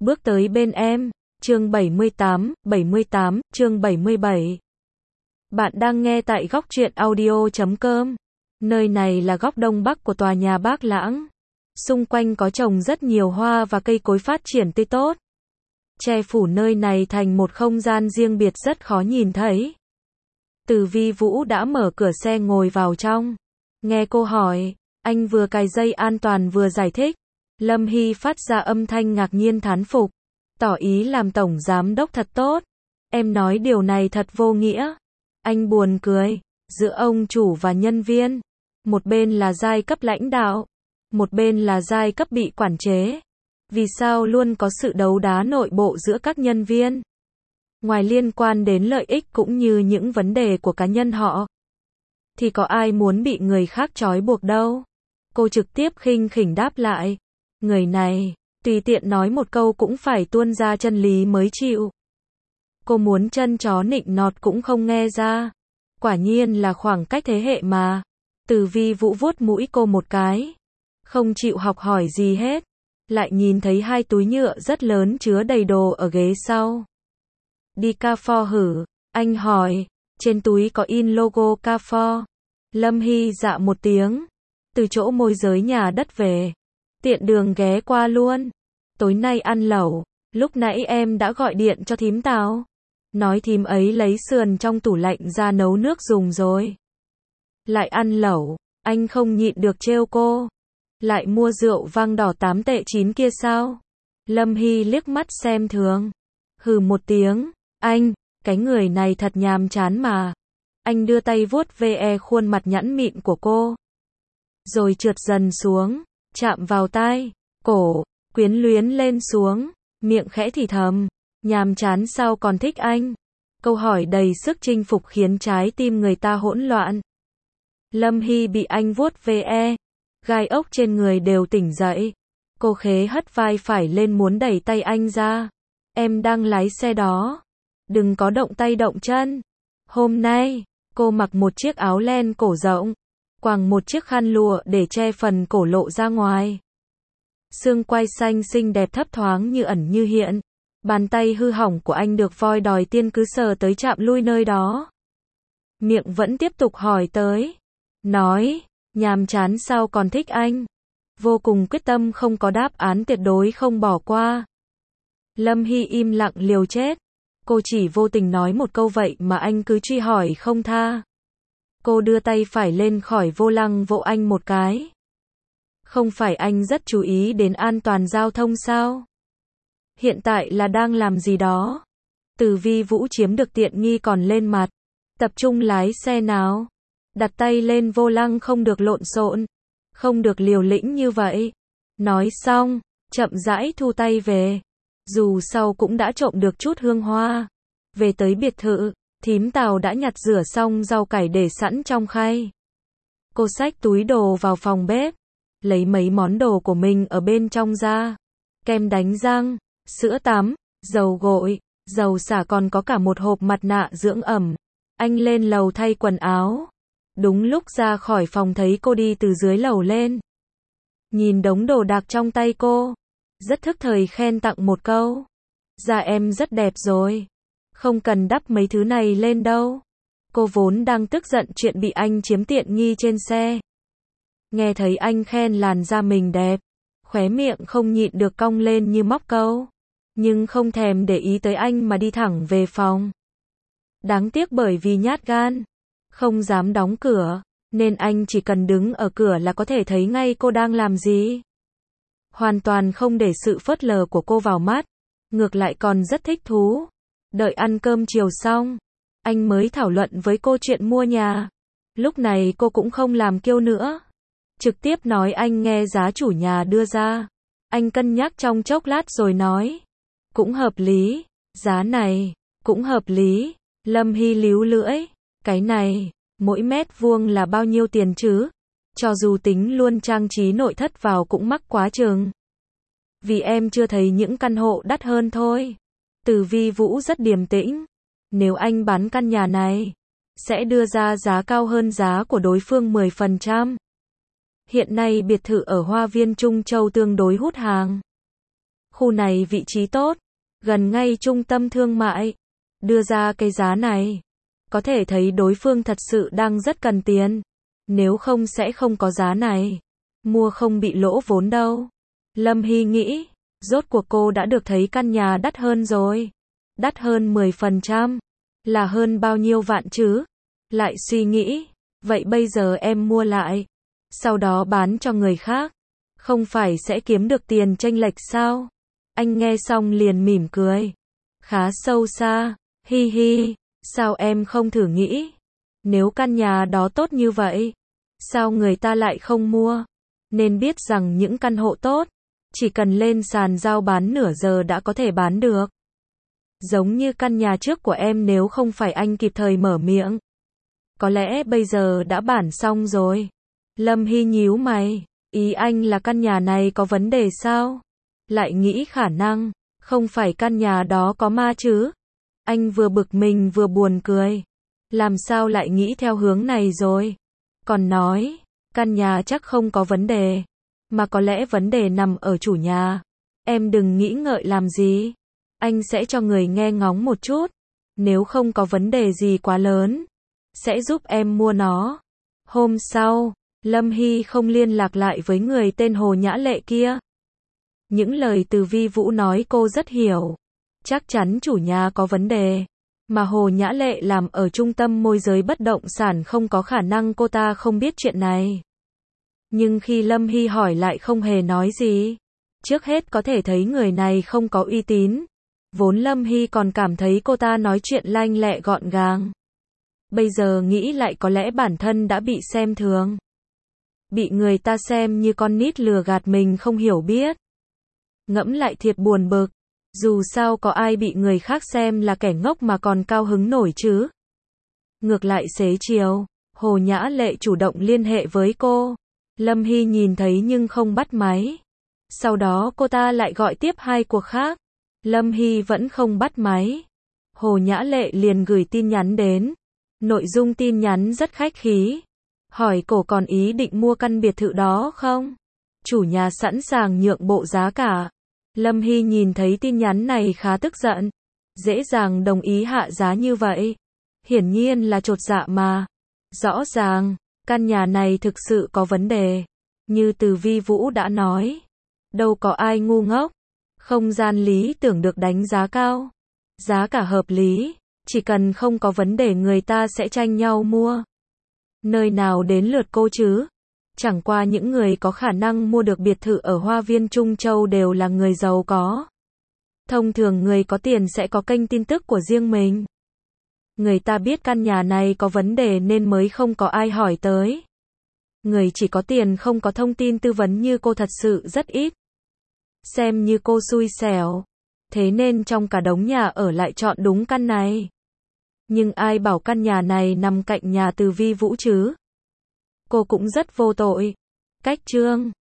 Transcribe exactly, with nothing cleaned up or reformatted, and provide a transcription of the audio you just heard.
bước tới bên em. Chương bảy mươi tám, bảy mươi tám, chương bảy mươi bảy. Bạn đang nghe tại góc truyện audio chấm com. Nơi này là góc đông bắc của tòa nhà Bác Lãng. Xung quanh có trồng rất nhiều hoa và cây cối phát triển tươi tốt. Che phủ nơi này thành một không gian riêng biệt rất khó nhìn thấy. Từ Vi Vũ đã mở cửa xe ngồi vào trong. Nghe cô hỏi, anh vừa cài dây an toàn vừa giải thích. Lâm Hy phát ra âm thanh ngạc nhiên thán phục. Tỏ ý làm tổng giám đốc thật tốt. Em nói điều này thật vô nghĩa. Anh buồn cười. Giữa ông chủ và nhân viên, một bên là giai cấp lãnh đạo, một bên là giai cấp bị quản chế. Vì sao luôn có sự đấu đá nội bộ giữa các nhân viên? Ngoài liên quan đến lợi ích cũng như những vấn đề của cá nhân họ, thì có ai muốn bị người khác trói buộc đâu? Cô trực tiếp khinh khỉnh đáp lại. Người này, tùy tiện nói một câu cũng phải tuôn ra chân lý mới chịu. Cô muốn chân chó nịnh nọt cũng không nghe ra. Quả nhiên là khoảng cách thế hệ mà. Từ Vi Vũ vuốt mũi cô một cái. Không chịu học hỏi gì hết. Lại nhìn thấy hai túi nhựa rất lớn chứa đầy đồ ở ghế sau. Đi Carrefour hử? Anh hỏi. Trên túi có in logo Carrefour. Lâm Hy dạ một tiếng. Từ chỗ môi giới nhà đất về. Tiện đường ghé qua luôn. Tối nay ăn lẩu. Lúc nãy em đã gọi điện cho thím Tào. Nói thím ấy lấy sườn trong tủ lạnh ra nấu nước dùng rồi. Lại ăn lẩu. Anh không nhịn được trêu cô. Lại mua rượu vang đỏ tám tệ chín kia sao? Lâm Hy liếc mắt xem thường. Hừ một tiếng. Anh, cái người này thật nhàm chán mà. Anh đưa tay vuốt ve khuôn mặt nhẵn mịn của cô. Rồi trượt dần xuống. Chạm vào tai, cổ, quyến luyến lên xuống, miệng khẽ thì thầm, nhàm chán sao còn thích anh? Câu hỏi đầy sức chinh phục khiến trái tim người ta hỗn loạn. Lâm Hy bị anh vuốt ve, gai ốc trên người đều tỉnh dậy. Cô khế hất vai phải lên muốn đẩy tay anh ra. Em đang lái xe đó. Đừng có động tay động chân. Hôm nay, cô mặc một chiếc áo len cổ rộng. Quàng một chiếc khăn lụa để che phần cổ lộ ra ngoài. Xương quai xanh xinh đẹp thấp thoáng như ẩn như hiện. Bàn tay hư hỏng của anh được voi đòi tiên cứ sờ tới chạm lui nơi đó. Miệng vẫn tiếp tục hỏi tới. Nói, nhàm chán sao còn thích anh? Vô cùng quyết tâm không có đáp án tuyệt đối không bỏ qua. Lâm Hy im lặng liều chết. Cô chỉ vô tình nói một câu vậy mà anh cứ truy hỏi không tha. Cô đưa tay phải lên khỏi vô lăng vỗ anh một cái. Không phải anh rất chú ý đến an toàn giao thông sao? Hiện tại là đang làm gì đó? Từ Vi Vũ chiếm được tiện nghi còn lên mặt. Tập trung lái xe nào. Đặt tay lên vô lăng không được lộn xộn. Không được liều lĩnh như vậy. Nói xong, chậm rãi thu tay về. Dù sau cũng đã trộm được chút hương hoa. Về tới biệt thự. Thím Tào đã nhặt rửa xong rau cải để sẵn trong khay. Cô xách túi đồ vào phòng bếp. Lấy mấy món đồ của mình ở bên trong ra. Kem đánh răng, sữa tắm, dầu gội, dầu xả còn có cả một hộp mặt nạ dưỡng ẩm. Anh lên lầu thay quần áo. Đúng lúc ra khỏi phòng thấy cô đi từ dưới lầu lên. Nhìn đống đồ đạc trong tay cô. Rất thức thời khen tặng một câu. Da em rất đẹp rồi. Không cần đắp mấy thứ này lên đâu. Cô vốn đang tức giận chuyện bị anh chiếm tiện nghi trên xe. Nghe thấy anh khen làn da mình đẹp. Khóe miệng không nhịn được cong lên như móc câu. Nhưng không thèm để ý tới anh mà đi thẳng về phòng. Đáng tiếc bởi vì nhát gan. Không dám đóng cửa. Nên anh chỉ cần đứng ở cửa là có thể thấy ngay cô đang làm gì. Hoàn toàn không để sự phớt lờ của cô vào mắt. Ngược lại còn rất thích thú. Đợi ăn cơm chiều xong, anh mới thảo luận với cô chuyện mua nhà. Lúc này cô cũng không làm kiêu nữa. Trực tiếp nói anh nghe giá chủ nhà đưa ra. Anh cân nhắc trong chốc lát rồi nói. Cũng hợp lý, giá này, cũng hợp lý. Lâm Hy líu lưỡi. Cái này, mỗi mét vuông là bao nhiêu tiền chứ? Cho dù tính luôn trang trí nội thất vào cũng mắc quá chừng. Vì em chưa thấy những căn hộ đắt hơn thôi. Từ Vi Vũ rất điềm tĩnh. Nếu anh bán căn nhà này, sẽ đưa ra giá cao hơn giá của đối phương mười phần trăm. Hiện nay biệt thự ở Hoa viên Trung Châu tương đối hút hàng. Khu này vị trí tốt, gần ngay trung tâm thương mại. Đưa ra cái giá này, có thể thấy đối phương thật sự đang rất cần tiền. Nếu không sẽ không có giá này. Mua không bị lỗ vốn đâu. Lâm Hy nghĩ, rốt cuộc cô đã được thấy căn nhà đắt hơn rồi. Đắt hơn mười phần trăm. Là hơn bao nhiêu vạn chứ? Lại suy nghĩ, vậy bây giờ em mua lại, sau đó bán cho người khác, không phải sẽ kiếm được tiền chênh lệch sao? Anh nghe xong liền mỉm cười. Khá sâu xa, hi hi, sao em không thử nghĩ? Nếu căn nhà đó tốt như vậy, sao người ta lại không mua? Nên biết rằng những căn hộ tốt, chỉ cần lên sàn giao bán nửa giờ đã có thể bán được. Giống như căn nhà trước của em nếu không phải anh kịp thời mở miệng, có lẽ bây giờ đã bản xong rồi. Lâm Hy nhíu mày, ý anh là căn nhà này có vấn đề sao? Lại nghĩ khả năng, không phải căn nhà đó có ma chứ? Anh vừa bực mình vừa buồn cười. Làm sao lại nghĩ theo hướng này rồi? Còn nói, căn nhà chắc không có vấn đề, mà có lẽ vấn đề nằm ở chủ nhà. Em đừng nghĩ ngợi làm gì. Anh sẽ cho người nghe ngóng một chút. Nếu không có vấn đề gì quá lớn, sẽ giúp em mua nó. Hôm sau, Lâm Hy không liên lạc lại với người tên Hồ Nhã Lệ kia. Những lời từ Vi Vũ nói cô rất hiểu. Chắc chắn chủ nhà có vấn đề. Mà Hồ Nhã Lệ làm ở trung tâm môi giới bất động sản không có khả năng cô ta không biết chuyện này. Nhưng khi Lâm Hy hỏi lại không hề nói gì. Trước hết có thể thấy người này không có uy tín. Vốn Lâm Hy còn cảm thấy cô ta nói chuyện lanh lẹ gọn gàng. Bây giờ nghĩ lại có lẽ bản thân đã bị xem thường. Bị người ta xem như con nít lừa gạt mình không hiểu biết. Ngẫm lại thiệt buồn bực. Dù sao có ai bị người khác xem là kẻ ngốc mà còn cao hứng nổi chứ. Ngược lại xế chiều, Hồ Nhã Lệ chủ động liên hệ với cô. Lâm Hy nhìn thấy nhưng không bắt máy. Sau đó cô ta lại gọi tiếp hai cuộc khác. Lâm Hy vẫn không bắt máy. Hồ Nhã Lệ liền gửi tin nhắn đến. Nội dung tin nhắn rất khách khí. Hỏi cổ còn ý định mua căn biệt thự đó không? Chủ nhà sẵn sàng nhượng bộ giá cả. Lâm Hy nhìn thấy tin nhắn này khá tức giận. Dễ dàng đồng ý hạ giá như vậy. Hiển nhiên là chột dạ mà. Rõ ràng, căn nhà này thực sự có vấn đề. Như từ Vi Vũ đã nói. Đâu có ai ngu ngốc. Không gian lý tưởng được đánh giá cao. Giá cả hợp lý. Chỉ cần không có vấn đề người ta sẽ tranh nhau mua. Nơi nào đến lượt cô chứ? Chẳng qua những người có khả năng mua được biệt thự ở Hoa Viên Trung Châu đều là người giàu có. Thông thường người có tiền sẽ có kênh tin tức của riêng mình. Người ta biết căn nhà này có vấn đề nên mới không có ai hỏi tới. Người chỉ có tiền không có thông tin tư vấn như cô thật sự rất ít. Xem như cô xui xẻo. Thế nên trong cả đống nhà ở lại chọn đúng căn này. Nhưng ai bảo căn nhà này nằm cạnh nhà từ Vi Vũ chứ? Cô cũng rất vô tội. Cách chương